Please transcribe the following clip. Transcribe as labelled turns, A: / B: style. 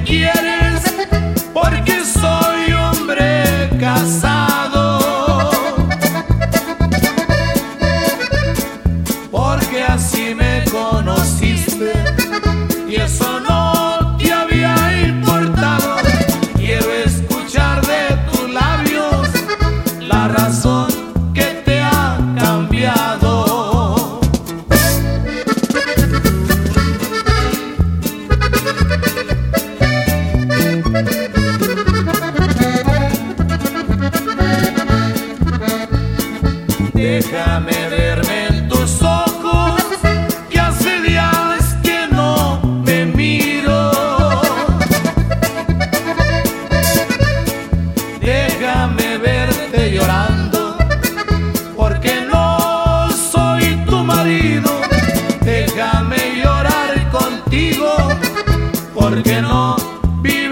A: quieres, porque soy hombre casado, porque así me conociste y eso no te había importado. Quiero escuchar de tus labios la razón que te ha cambiado. Déjame verme en tus ojos, que hace días que no me miro. Déjame verte llorando, porque no soy tu marido. Déjame llorar contigo, porque no vivo